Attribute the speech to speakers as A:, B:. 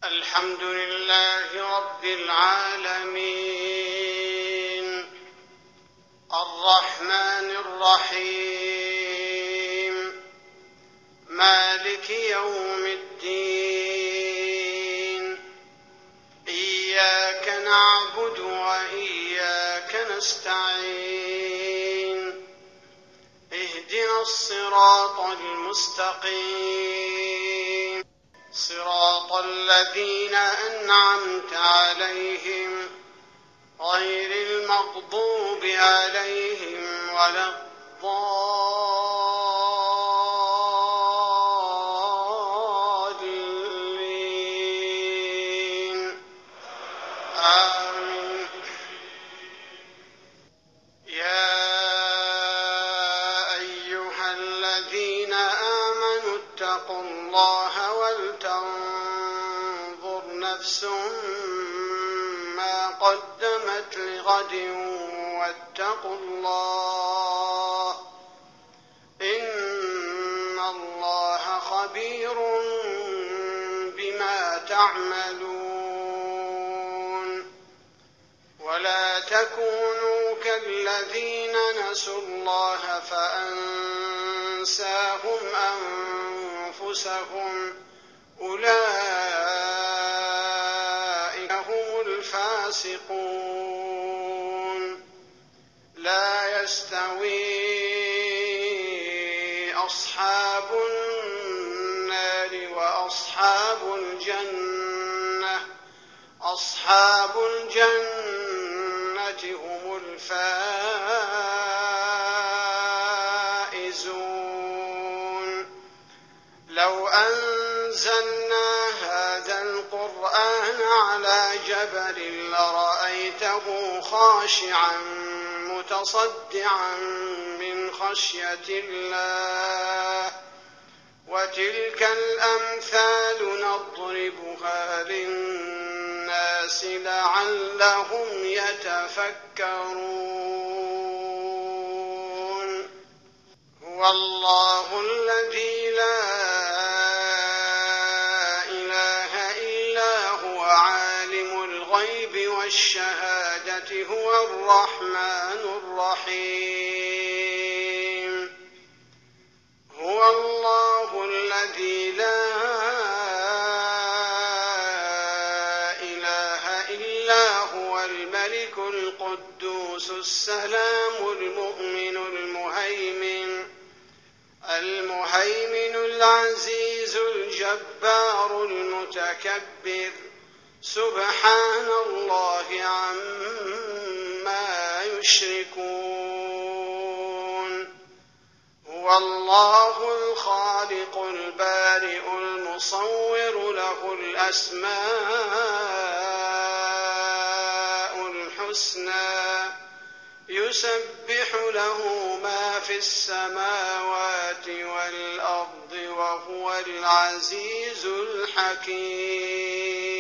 A: الحمد لله رب العالمين الرحمن الرحيم مالك يوم الدين إياك نعبد وإياك نستعين اهدنا الصراط المستقيم صراط الذين أنعمت عليهم غير المغضوب عليهم ولا الضالين آمين. يا أيها الذين آمنوا اتقوا الله ولتنظر نفس ما قدمت لغد واتقوا الله إن الله خبير بما تعملون. ولا تكونوا كالذين نسوا الله فأنساهم أنفسهم أولئك هم الفاسقون. لا يستوي أصحاب النار وأصحاب الجنة أصحاب الجنة هم الفائزون. لو أنزلنا هذا القرآن على جبل لرأيته خاشعا متصدعا من خشية الله. وتلك الأمثال نضربها للناس لعلهم يتفكرون. هو الله الذي لا إله إلا هو عالم الغيب والشهادة هو الرحمن الرحيم. هو الله الذي لا إله إلا هو الملك القدوس السلام المؤمن المهيمن العزيز الجبار المتكبر. سبحان الله عما يشركون. هو الله الخالق البارئ المصور له الأسماء الحسنى يسبح له ما في السماوات والأرض وهو العزيز الحكيم.